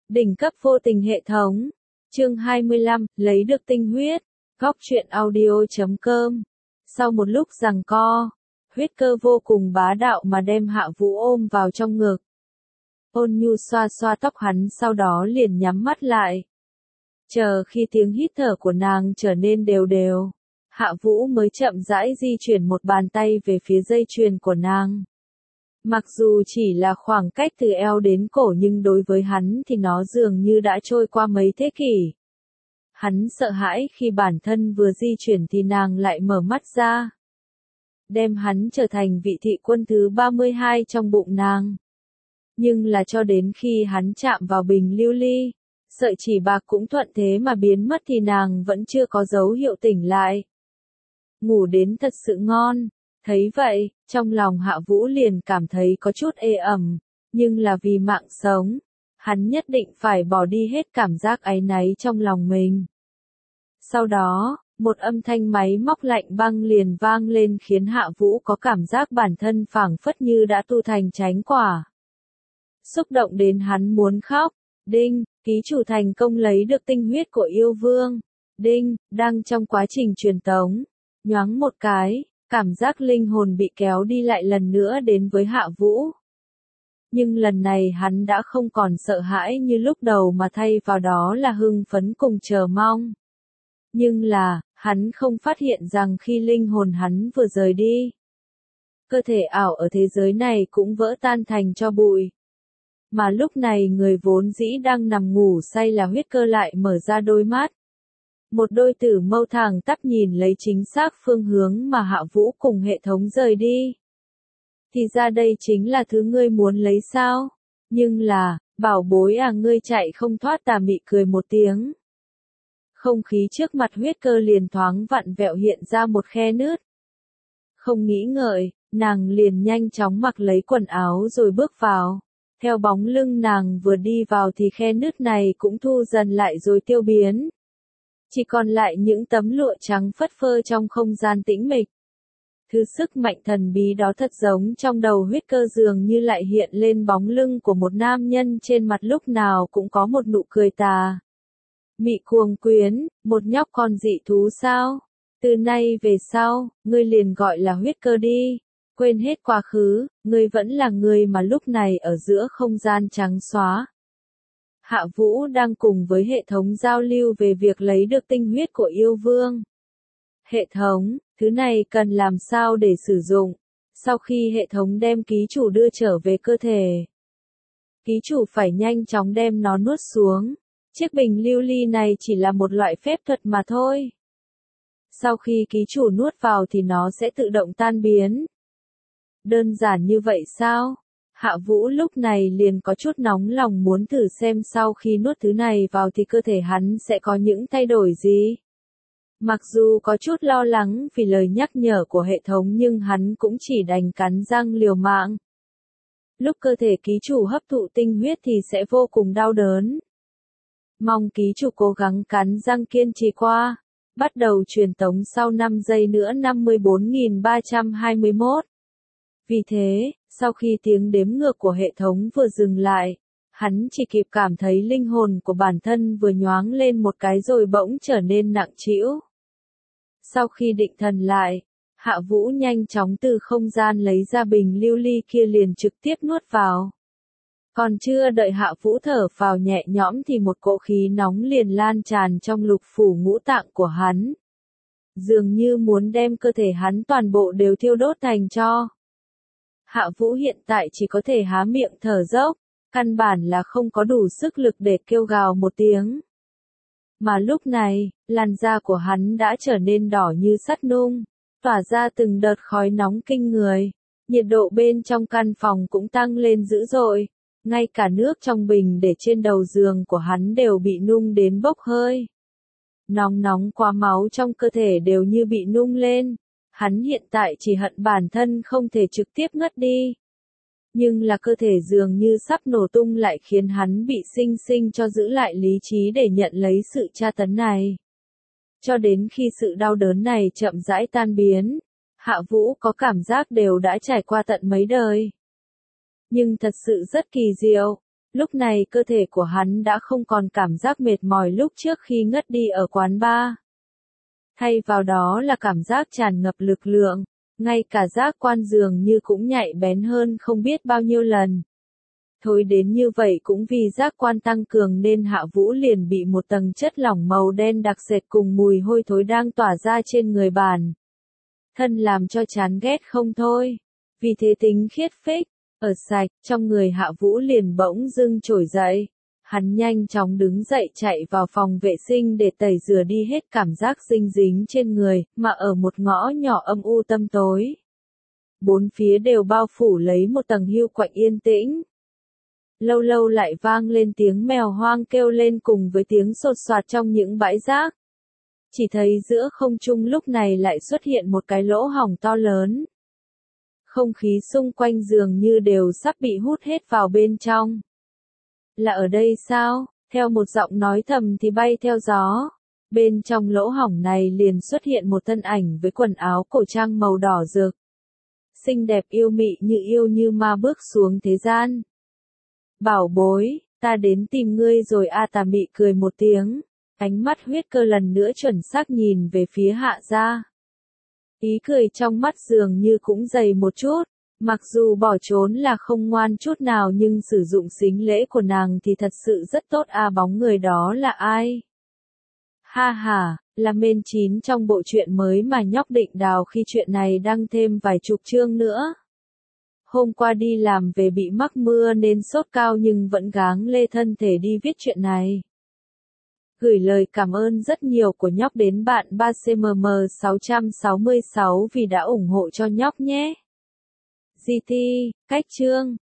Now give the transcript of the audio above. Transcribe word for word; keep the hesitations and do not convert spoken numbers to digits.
Đỉnh cấp vô tình hệ thống. Chương hai mươi lăm, lấy được tinh huyết. Góc truyện audio chấm com. Sau một lúc giằng co, huyết cơ vô cùng bá đạo mà đem Hạ Vũ ôm vào trong ngực. Ôn nhu xoa xoa tóc hắn, sau đó liền nhắm mắt lại. Chờ khi tiếng hít thở của nàng trở nên đều đều, Hạ Vũ mới chậm rãi di chuyển một bàn tay về phía dây chuyền của nàng. Mặc dù chỉ là khoảng cách từ eo đến cổ, nhưng đối với hắn thì nó dường như đã trôi qua mấy thế kỷ. Hắn sợ hãi khi bản thân vừa di chuyển thì nàng lại mở mắt ra, đem hắn trở thành vị thị quân thứ ba mươi hai trong bụng nàng. Nhưng là cho đến khi hắn chạm vào bình lưu ly, sợi chỉ bạc cũng thuận thế mà biến mất thì nàng vẫn chưa có dấu hiệu tỉnh lại. Ngủ đến thật sự ngon. Thấy vậy, trong lòng Hạ Vũ liền cảm thấy có chút ê ẩm, nhưng là vì mạng sống, hắn nhất định phải bỏ đi hết cảm giác áy náy trong lòng mình. Sau đó, một âm thanh máy móc lạnh băng liền vang lên khiến Hạ Vũ có cảm giác bản thân phảng phất như đã tu thành chánh quả. Xúc động đến hắn muốn khóc. Đinh, ký chủ thành công lấy được tinh huyết của yêu vương. Đinh, đang trong quá trình truyền tống. Nhoáng một cái, cảm giác linh hồn bị kéo đi lại lần nữa đến với Hạ Vũ. Nhưng lần này hắn đã không còn sợ hãi như lúc đầu mà thay vào đó là hưng phấn cùng chờ mong. Nhưng là, hắn không phát hiện rằng khi linh hồn hắn vừa rời đi, cơ thể ảo ở thế giới này cũng vỡ tan thành tro bụi. Mà lúc này người vốn dĩ đang nằm ngủ say là huyết cơ lại mở ra đôi mắt. Một đôi tử mâu thẳng tắp nhìn lấy chính xác phương hướng mà Hạ Vũ cùng hệ thống rời đi. Thì ra đây chính là thứ ngươi muốn lấy sao? Nhưng là, bảo bối à, ngươi chạy không thoát. Tà mị cười một tiếng. Không khí trước mặt huyết cơ liền thoáng vặn vẹo, hiện ra một khe nứt. Không nghĩ ngợi, nàng liền nhanh chóng mặc lấy quần áo rồi bước vào. Theo bóng lưng nàng vừa đi vào thì khe nứt này cũng thu dần lại rồi tiêu biến. Chỉ còn lại những tấm lụa trắng phất phơ trong không gian tĩnh mịch. Thứ sức mạnh thần bí đó thật giống trong đầu huyết cơ, dường như lại hiện lên bóng lưng của một nam nhân, trên mặt lúc nào cũng có một nụ cười tà mị cuồng quyến. Một nhóc con dị thú sao? Từ nay về sau, ngươi liền gọi là huyết cơ đi. Quên hết quá khứ, ngươi vẫn là người mà lúc này ở giữa không gian trắng xóa. Hạ Vũ đang cùng với hệ thống giao lưu về việc lấy được tinh huyết của yêu vương. Hệ thống, thứ này cần làm sao để sử dụng? Sau khi hệ thống đem ký chủ đưa trở về cơ thể, ký chủ phải nhanh chóng đem nó nuốt xuống. Chiếc bình lưu ly này chỉ là một loại phép thuật mà thôi. Sau khi ký chủ nuốt vào thì nó sẽ tự động tan biến. Đơn giản như vậy sao? Hạ Vũ lúc này liền có chút nóng lòng muốn thử xem sau khi nuốt thứ này vào thì cơ thể hắn sẽ có những thay đổi gì. Mặc dù có chút lo lắng vì lời nhắc nhở của hệ thống, nhưng hắn cũng chỉ đành cắn răng liều mạng. Lúc cơ thể ký chủ hấp thụ tinh huyết thì sẽ vô cùng đau đớn. Mong ký chủ cố gắng cắn răng kiên trì qua. Bắt đầu truyền tống sau năm giây nữa. Năm mươi bốn nghìn ba trăm hai mươi mốt. Vì thế, sau khi tiếng đếm ngược của hệ thống vừa dừng lại, hắn chỉ kịp cảm thấy linh hồn của bản thân vừa nhoáng lên một cái rồi bỗng trở nên nặng trĩu. Sau khi định thần lại, Hạ Vũ nhanh chóng từ không gian lấy ra bình lưu ly kia liền trực tiếp nuốt vào. Còn chưa đợi Hạ Vũ thở phào nhẹ nhõm thì một cỗ khí nóng liền lan tràn trong lục phủ ngũ tạng của hắn. Dường như muốn đem cơ thể hắn toàn bộ đều thiêu đốt thành tro. Hạ Vũ hiện tại chỉ có thể há miệng thở dốc, căn bản là không có đủ sức lực để kêu gào một tiếng. Mà lúc này, làn da của hắn đã trở nên đỏ như sắt nung, tỏa ra từng đợt khói nóng kinh người. Nhiệt độ bên trong căn phòng cũng tăng lên dữ dội, ngay cả nước trong bình để trên đầu giường của hắn đều bị nung đến bốc hơi. Nóng nóng quá, máu trong cơ thể đều như bị nung lên. Hắn hiện tại chỉ hận bản thân không thể trực tiếp ngất đi. Nhưng là cơ thể dường như sắp nổ tung lại khiến hắn bị sinh sinh cho giữ lại lý trí để nhận lấy sự tra tấn này. Cho đến khi sự đau đớn này chậm rãi tan biến, Hạ Vũ có cảm giác đều đã trải qua tận mấy đời. Nhưng thật sự rất kỳ diệu, Lúc này cơ thể của hắn đã không còn cảm giác mệt mỏi lúc trước khi ngất đi ở quán bar. Thay vào đó là cảm giác tràn ngập lực lượng, ngay cả giác quan dường như cũng nhạy bén hơn không biết bao nhiêu lần. Thối đến như vậy cũng vì giác quan tăng cường nên Hạ Vũ liền bị một tầng chất lỏng màu đen đặc sệt cùng mùi hôi thối đang tỏa ra trên người bản thân làm cho chán ghét không thôi. Vì thế tính khiết phích, ở sạch, trong người Hạ Vũ liền bỗng dưng trỗi dậy. Hắn nhanh chóng đứng dậy chạy vào phòng vệ sinh để tẩy rửa đi hết cảm giác dinh dính trên người, mà ở một ngõ nhỏ âm u tăm tối. Bốn phía đều bao phủ lấy một tầng hưu quạnh yên tĩnh. Lâu lâu lại vang lên tiếng mèo hoang kêu lên cùng với tiếng sột soạt trong những bãi rác. Chỉ thấy giữa không trung lúc này lại xuất hiện một cái lỗ hổng to lớn. Không khí xung quanh dường như đều sắp bị hút hết vào bên trong. Là ở đây sao? Theo một giọng nói thầm thì bay theo gió. Bên trong lỗ hổng này liền xuất hiện một thân ảnh với quần áo cổ trang màu đỏ rực. Xinh đẹp yêu mị như yêu như ma bước xuống thế gian. Bảo bối, ta đến tìm ngươi rồi a. Tà Mị cười một tiếng. Ánh mắt huyết cơ lần nữa chuẩn xác nhìn về phía Hạ gia. Ý cười trong mắt dường như cũng dày một chút. Mặc dù bỏ trốn là không ngoan chút nào nhưng sử dụng sính lễ của nàng thì thật sự rất tốt a. Bóng người đó là ai? Ha ha, là Mên Chín trong bộ truyện mới mà nhóc định đào khi chuyện này đăng thêm vài chục chương nữa. Hôm qua đi làm về bị mắc mưa nên sốt cao nhưng vẫn gắng lê thân thể đi viết chuyện này. Gửi lời cảm ơn rất nhiều của nhóc đến bạn ba C M M sáu sáu sáu vì đã ủng hộ cho nhóc nhé. giê tê, cách chương